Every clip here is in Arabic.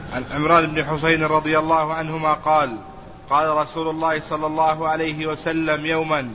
عن عمران بن حسين رضي الله عنهما قال قال رسول الله صلى الله عليه وسلم يوما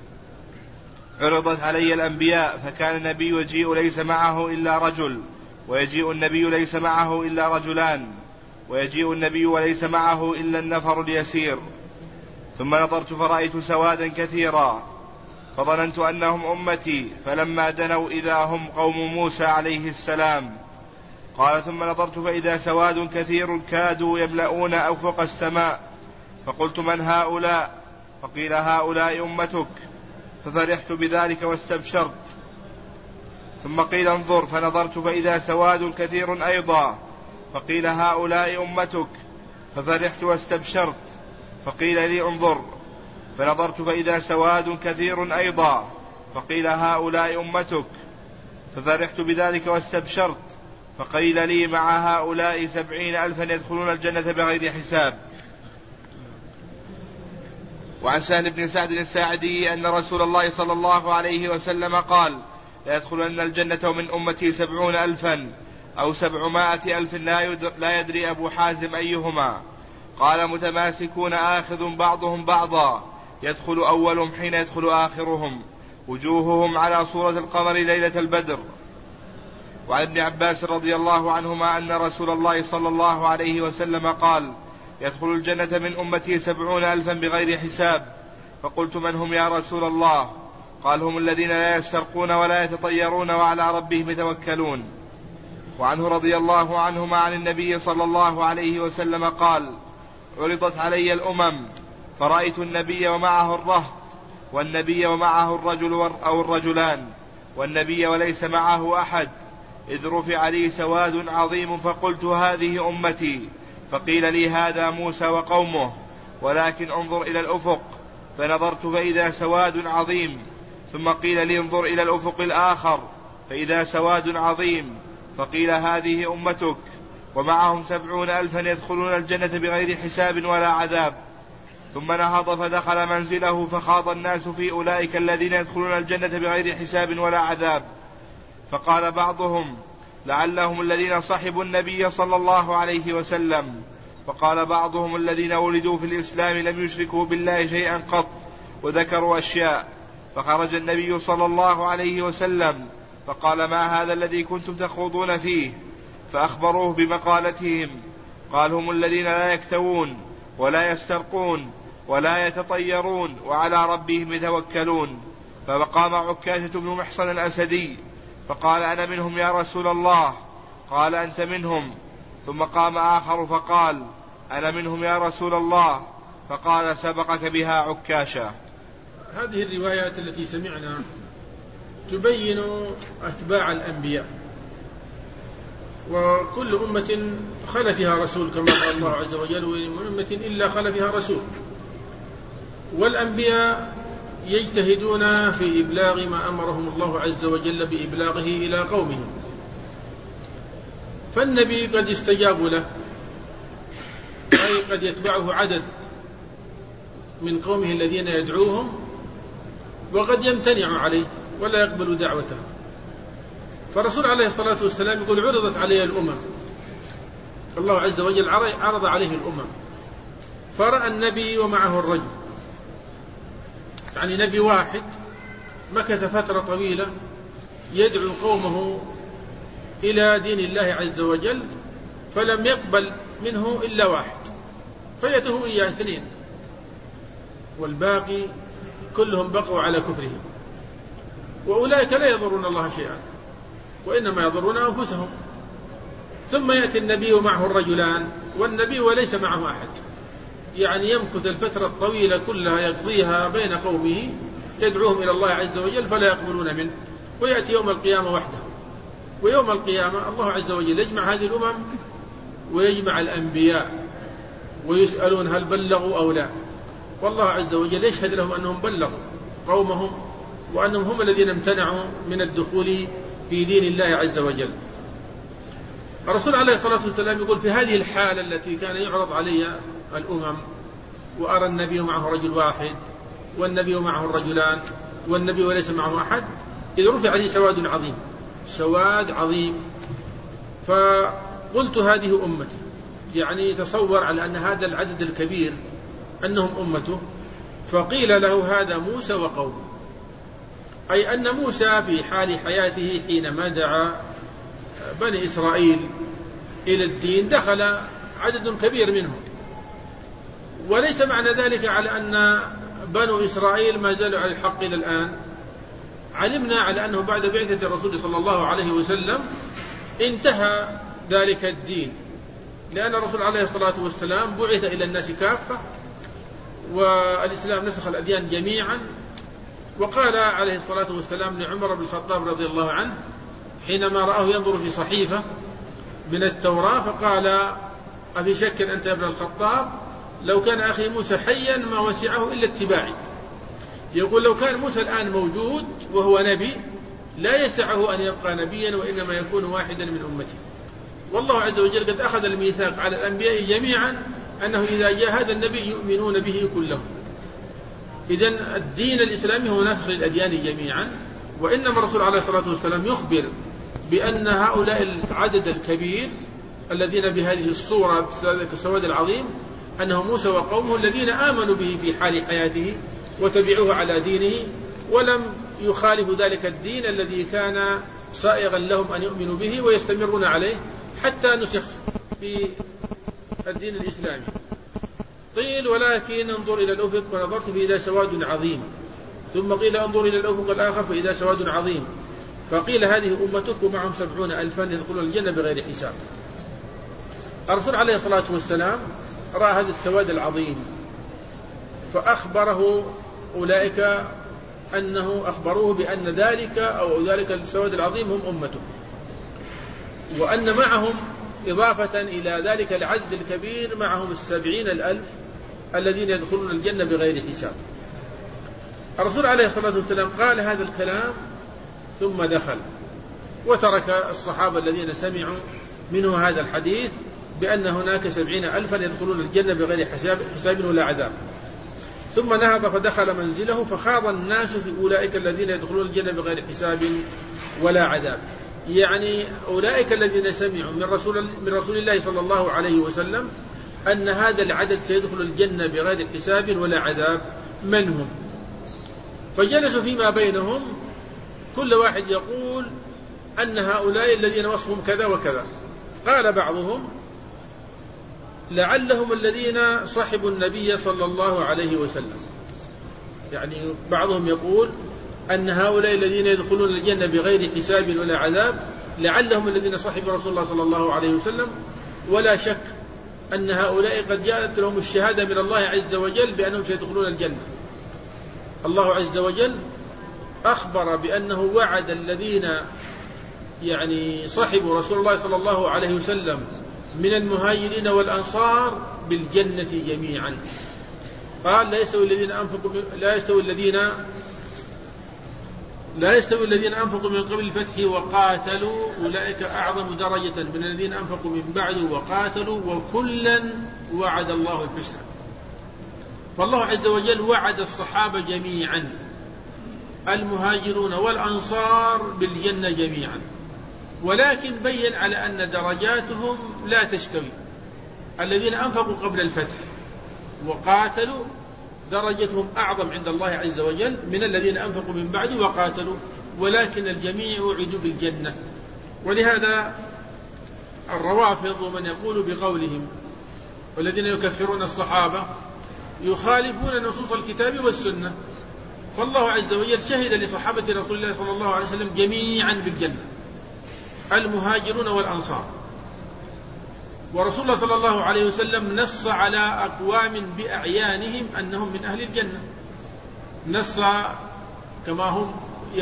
عرضت علي الأنبياء فكان النبي يجيء ليس معه إلا رجل ويجيء النبي ليس معه إلا رجلان ويجيء النبي وليس معه إلا النفر اليسير ثم نظرت فرأيت سوادا كثيرا فظننت أنهم أمتي فلما دنوا إذا هم قوم موسى عليه السلام. قال ثم نظرت فإذا سواد كثير كادوا يملؤون أفق السماء فقلت من هؤلاء؟ فقيل هؤلاء أمتك ففرحت بذلك واستبشرت. ثم قيل انظر فنظرت فإذا سواد كثير أيضا فقيل هؤلاء أمتك ففرحت واستبشرت. فقيل لي انظر فنظرت فإذا سواد كثير أيضا فقيل هؤلاء أمتك ففرحت بذلك واستبشرت. فقيل لي مع هؤلاء 70,000 يدخلون الجنة بغير حساب. وعن سهل بن سعد الساعدي أن رسول الله صلى الله عليه وسلم قال لا يدخلن الجنة من أمتي 70,000 أو 700,000 لا يدري أبو حازم أيهما. قال متماسكون آخذ بعضهم بعضا يدخل أولهم حين يدخل آخرهم وجوههم على صورة القمر ليلة البدر. وعن ابن عباس رضي الله عنهما أن رسول الله صلى الله عليه وسلم قال يدخل الجنة من أمتي 70,000 بغير حساب. فقلت من هم يا رسول الله؟ قال هم الذين لا يسترقون ولا يتطيرون وعلى ربهم يتوكلون. وعنه رضي الله عنهما عن النبي صلى الله عليه وسلم قال عرضت علي الأمم فرأيت النبي ومعه الرهط والنبي ومعه الرجل أو الرجلان والنبي وليس معه أحد إذ رفع لي سواد عظيم فقلت هذه أمتي. فقيل لي هذا موسى وقومه ولكن انظر إلى الأفق فنظرت فإذا سواد عظيم. ثم قيل لي انظر إلى الأفق الآخر فإذا سواد عظيم. فقيل هذه أمتك ومعهم 70,000 يدخلون الجنة بغير حساب ولا عذاب. ثم نهض فدخل منزله فخاض الناس في أولئك الذين يدخلون الجنة بغير حساب ولا عذاب. فقال بعضهم لعلهم الذين صحبوا النبي صلى الله عليه وسلم. وقال بعضهم الذين ولدوا في الإسلام لم يشركوا بالله شيئا قط وذكروا أشياء. فخرج النبي صلى الله عليه وسلم فقال ما هذا الذي كنتم تخوضون فيه؟ فأخبروه بمقالتهم. قال هم الذين لا يكتوون ولا يسترقون ولا يتطيرون وعلى ربهم يتوكلون. فقام عكاشة بن محصن الأسدي فقال أنا منهم يا رسول الله. قال أنت منهم. ثم قام آخر فقال أنا منهم يا رسول الله. فقال سبقك بها عكاشة. هذه الروايات التي سمعنا تبين أتباع الأنبياء وكل أمة خلى فيها رسول كما قال الله عز وجل وإن من أمة إلا خلى فيها رسول. والأنبياء يجتهدون في إبلاغ ما أمرهم الله عز وجل بإبلاغه إلى قومهم. فالنبي قد استجاب له أي قد يتبعه عدد من قومه الذين يدعوهم وقد يمتنع عليه ولا يقبل دعوته. فالرسول عليه الصلاة والسلام يقول عرضت علي الأمم. الله عز وجل عرض عليه الأمم فرأى النبي ومعه الرجل يعني نبي واحد مكث فترة طويلة يدعو قومه إلى دين الله عز وجل فلم يقبل منه إلا واحد فيته إياه 2 والباقي كلهم بقوا على كفرهم. وأولئك لا يضرون الله شيئا وإنما يضرون أنفسهم. ثم يأتي النبي ومعه الرجلان والنبي وليس معه أحد يعني يمكث الفترة الطويلة كلها يقضيها بين قومه يدعوهم إلى الله عز وجل فلا يقبلون منه. ويأتي يوم القيامة وحده. ويوم القيامة الله عز وجل يجمع هذه الأمم ويجمع الأنبياء ويسألون هل بلغوا أو لا. والله عز وجل يشهد لهم أنهم بلغوا قومهم وأنهم هم الذين امتنعوا من الدخول في دين الله عز وجل. الرسول عليه الصلاة والسلام يقول في هذه الحالة التي كان يعرض علي الأمم وأرى النبي معه رجل واحد والنبي معه الرجلان والنبي وليس معه أحد إذ رفع لي سواد عظيم فقلت هذه أمتي يعني تصور على أن هذا العدد الكبير أنهم أمته، فقيل له هذا موسى وقومه، أي أن موسى في حال حياته حينما دعا بني إسرائيل إلى الدين دخل عدد كبير منهم، وليس معنى ذلك على أن بنو إسرائيل ما زالوا على الحق إلى الآن. علمنا على أنه بعد بعثة الرسول صلى الله عليه وسلم انتهى ذلك الدين، لأن الرسول عليه الصلاة والسلام بعث إلى الناس كافة، والإسلام نسخ الأديان جميعا. وقال عليه الصلاة والسلام لعمر بن الخطاب رضي الله عنه حينما رآه ينظر في صحيفة من التوراة فقال: أفي شك أنت يا ابن الخطاب؟ لو كان أخي موسى حيا ما وسعه إلا اتباعي. يقول لو كان موسى الآن موجود وهو نبي لا يسعه أن يبقى نبيا، وإنما يكون واحدا من أمته. والله عز وجل قد أخذ الميثاق على الأنبياء جميعا أنه إذا جاء هذا النبي يؤمنون به كلهم. إذن الدين الإسلامي هو نسخ للأديان جميعا، وإنما الرسول عليه الصلاة والسلام يخبر بأن هؤلاء العدد الكبير الذين بهذه الصورة كالسواد العظيم أنهم موسى وقومه الذين آمنوا به في حال حياته وتبعوه على دينه، ولم يخالفوا ذلك الدين الذي كان سائغا لهم أن يؤمنوا به ويستمرون عليه حتى نسخ في الدين الإسلامي. قيل: ولكن انظر إلى الأفق فنظرت فإذا سواد عظيم، ثم قيل: انظر إلى الأفق الآخر فإذا سواد عظيم، فقيل: هذه أمتك ومعهم 70,000 يدخلون الجنة بغير حساب. الرسول عليه الصلاة والسلام رأى هذا السواد العظيم فأخبره أولئك أخبروه بأن ذلك السواد العظيم هم أمته، وأن معهم إضافة إلى ذلك العدد الكبير معهم 70,000 الذين يدخلون الجنة بغير حساب. الرسول عليه الصلاة والسلام قال هذا الكلام ثم دخل وترك الصحابة الذين سمعوا منه هذا الحديث بأن هناك 70,000 يدخلون الجنة بغير حساب ولا عذاب، ثم نهض فدخل منزله فخاض الناس في أولئك الذين يدخلون الجنة بغير حساب ولا عذاب. يعني أولئك الذين سمعوا من رسول الله صلى الله عليه وسلم أن هذا العدد سيدخل الجنة بغير حساب ولا عذاب، من هم؟ فجلسوا فيما بينهم كل واحد يقول أن هؤلاء الذين وصفهم كذا وكذا. قال بعضهم: لعلهم الذين صحبوا النبي صلى الله عليه وسلم. يعني بعضهم يقول أن هؤلاء الذين يدخلون الجنة بغير حساب ولا عذاب لعلهم الذين صحبوا رسول الله صلى الله عليه وسلم، ولا شك أن هؤلاء قد جاءت لهم الشهادة من الله عز وجل بأنهم سيدخلون الجنة. الله عز وجل أخبر بأنه وعد الذين صحبوا رسول الله صلى الله عليه وسلم من المهاجرين والأنصار بالجنة جميعا. قال: لا يستوي الذين أنفقوا من قبل الفتح وقاتلوا أولئك أعظم درجة من الذين أنفقوا من بعد وقاتلوا وكلا وعد الله الحسنى. فالله عز وجل وعد الصحابة جميعا المهاجرون والأنصار بالجنة جميعا، ولكن بين على أن درجاتهم لا تستوي. الذين أنفقوا قبل الفتح وقاتلوا درجتهم أعظم عند الله عز وجل من الذين أنفقوا من بعد وقاتلوا، ولكن الجميع وعدوا بالجنة. ولهذا الروافض ومن يقول بقولهم والذين يكفرون الصحابة يخالفون نصوص الكتاب والسنة. فالله عز وجل شهد لصحابة رسول الله صلى الله عليه وسلم جميعا بالجنة، المهاجرون والأنصار. ورسول الله صلى الله عليه وسلم نص على أقوام بأعيانهم أنهم من أهل الجنة، نص كما هم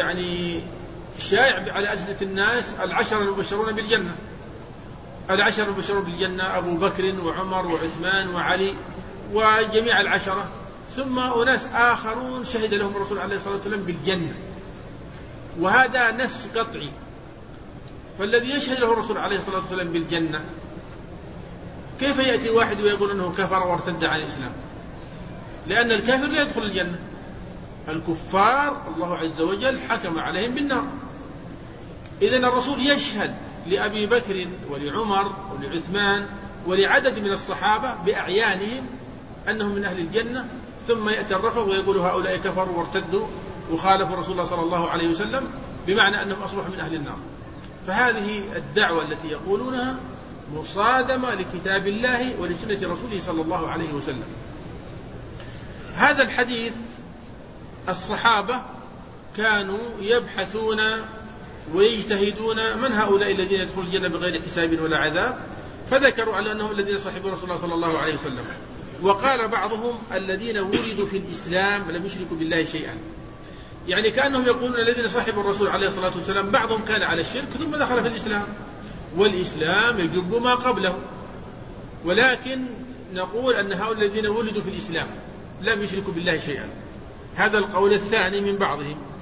شائع على ألسنة الناس 10 المبشرون بالجنة. 10 المبشرون بالجنة أبو بكر وعمر وعثمان وعلي وجميع 10، ثم أناس آخرون شهد لهم الرسول عليه الصلاة والسلام بالجنة، وهذا نص قطعي. فالذي يشهد له الرسول عليه الصلاة والسلام بالجنة كيف يأتي واحد ويقول أنه كفر وارتد عن الإسلام؟ لأن الكافر لا يدخل الجنة، الكفار الله عز وجل حكم عليهم بالنار. إذن الرسول يشهد لأبي بكر ولعمر ولعثمان ولعدد من الصحابة بأعيانهم أنهم من أهل الجنة، ثم يأتي الرفض ويقول هؤلاء كفروا وارتدوا وخالفوا رسول الله صلى الله عليه وسلم، بمعنى أنهم أصبحوا من أهل النار. فهذه الدعوة التي يقولونها مصادمة لكتاب الله ولسنة رسوله صلى الله عليه وسلم. هذا الحديث الصحابة كانوا يبحثون ويجتهدون من هؤلاء الذين يدخلون الجنة بغير حساب ولا عذاب، فذكروا على أنهم الذين صحبوا رسول الله صلى الله عليه وسلم. وقال بعضهم الذين ولدوا في الإسلام لم يشركوا بالله شيئا، يعني كأنهم يقولون الذين صحبوا الرسول عليه الصلاة والسلام بعضهم كان على الشرك ثم دخل في الإسلام، والإسلام يجب ما قبله. ولكن نقول أن هؤلاء الذين ولدوا في الإسلام لم يشركوا بالله شيئا، هذا القول الثاني من بعضهم.